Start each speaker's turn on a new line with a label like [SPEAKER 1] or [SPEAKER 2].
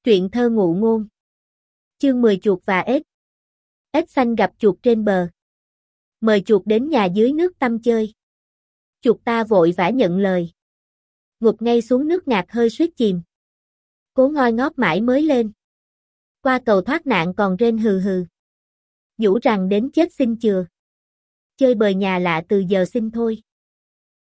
[SPEAKER 1] Truyện thơ ngụ ngôn. Chương 10 chuột và ếch. Ếch xanh gặp chuột trên bờ. Mời chuột đến nhà dưới nước tăm chơi. Chuột ta vội vã nhận lời. Ngụp ngay xuống nước ngạt hơi suýt chìm. Cố ngoi ngóp mãi mới lên. Qua cầu thoát nạn còn rên hừ hừ. Nhủ rằng đến chết xin chừa. Chơi bời nhà lạ từ giờ xin thôi.